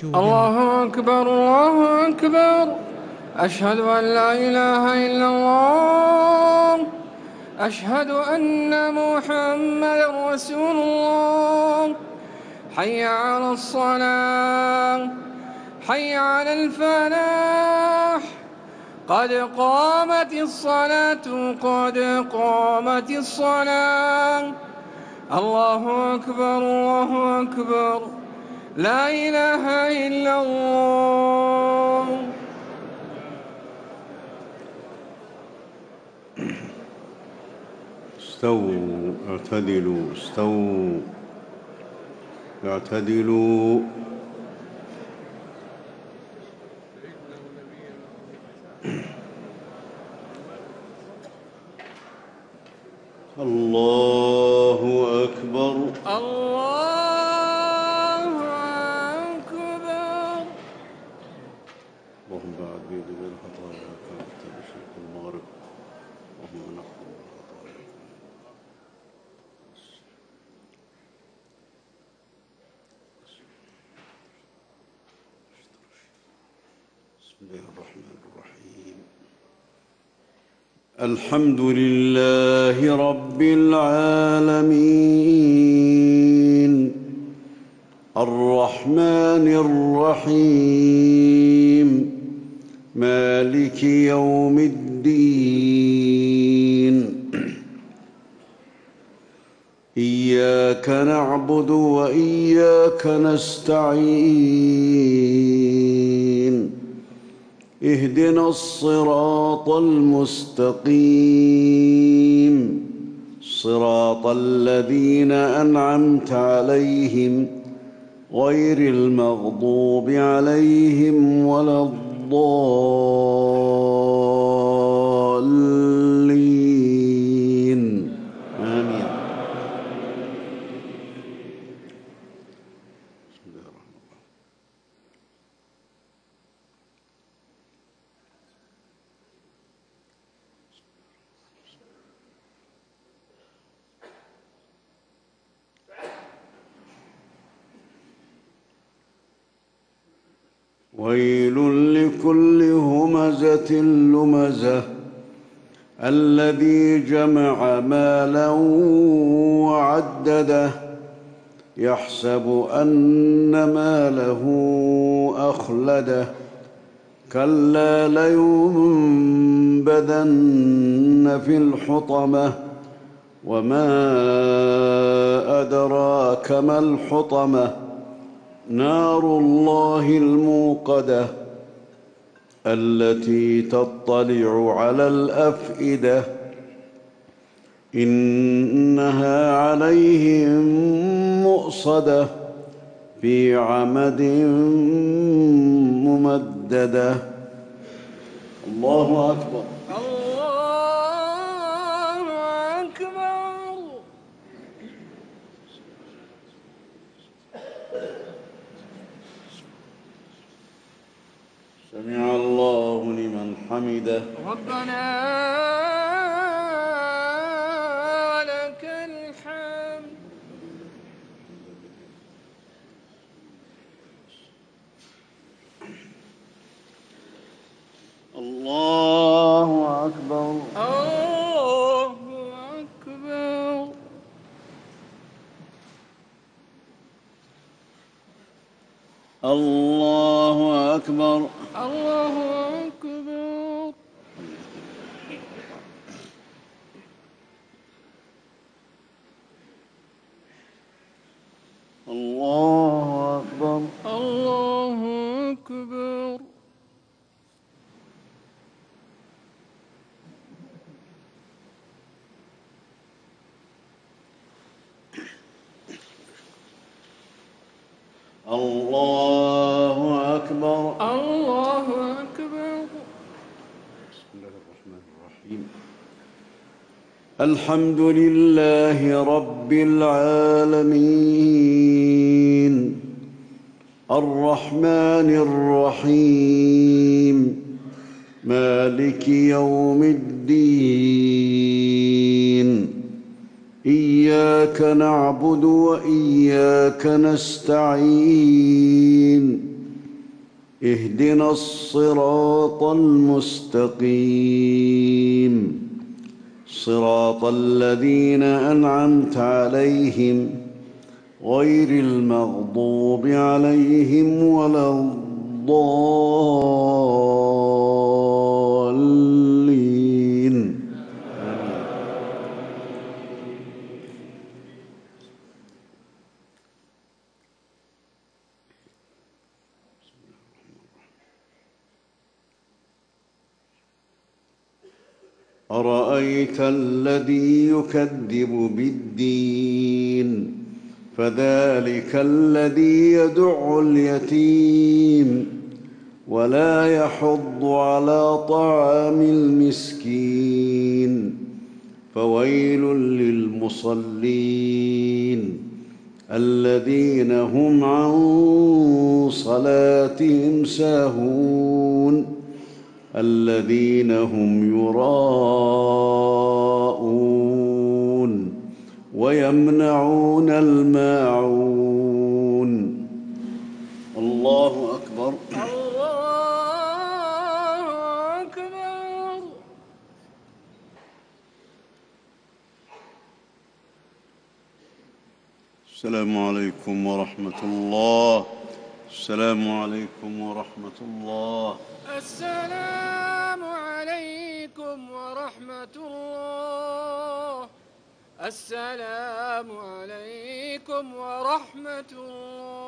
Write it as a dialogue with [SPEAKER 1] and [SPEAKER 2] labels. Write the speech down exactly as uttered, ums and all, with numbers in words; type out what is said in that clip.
[SPEAKER 1] الله أكبر الله أكبر. أشهد أن لا إله إلا الله. أشهد أن محمدا رسول الله. حي على الصلاة، حي على الفلاح. قد قامت الصلاة، قد قامت الصلاة. الله أكبر الله أكبر. لا إله إلا الله.
[SPEAKER 2] استووا اعتدلوا استووا اعتدلوا. الله أكبر
[SPEAKER 1] الله أكبر.
[SPEAKER 2] اللهم بعد بيدي بين خطايا كانت بشرق المغرب. اللهم نقل الخطايا. بسم الله الرحمن الرحيم. الحمد لله رب العالمين، الرحمن الرحيم، مالك يوم الدين. إياك نعبد وإياك نستعين. اهدنا الصراط المستقيم، صراط الذين أنعمت عليهم غير المغضوب عليهم ولا الضالين. آمين. بسم الله الرحمن الرحيم. ويل لكل همزة لمزة الذي جمع مالا وعدده يحسب أن ماله أخلده كلا لينبذن في الحطمة وما أدراك ما الحطمة نار الله الموقدة التي تطلع على الأفئدة إنها عليهم مؤصدة في عمد ممددة. الله أكبر.
[SPEAKER 1] الله أكبر.
[SPEAKER 2] سمع الله لمن حمده.
[SPEAKER 1] ربنا ولك الحمد.
[SPEAKER 2] الله أكبر.
[SPEAKER 1] الله أكبر.
[SPEAKER 2] الله أكبر.
[SPEAKER 1] الله أكبر.
[SPEAKER 2] الله أكبر.
[SPEAKER 1] الله أكبر.
[SPEAKER 2] الله أكبر.
[SPEAKER 1] الله أكبر.
[SPEAKER 2] بسم الله الرحمن الرحيم. الحمد لله رب العالمين، الرحمن الرحيم، مالك يوم الدين. إياك نعبد وإياك نستعين. اهدنا الصراط المستقيم صراط الذين أنعمت عليهم غير المغضوب عليهم ولا الضالين. أرأيت الذي يكذب بالدين فذلك الذي يدع اليتيم ولا يحض على طعام المسكين فويل للمصلين الذين هم عن صلاتهم ساهون الذين هم يراءون ويمنعون الماعون. الله أكبر.
[SPEAKER 1] الله أكبر.
[SPEAKER 2] السلام عليكم ورحمة الله. السلام عليكم ورحمة الله.
[SPEAKER 1] السلام عليكم ورحمة الله. السلام عليكم ورحمة الله.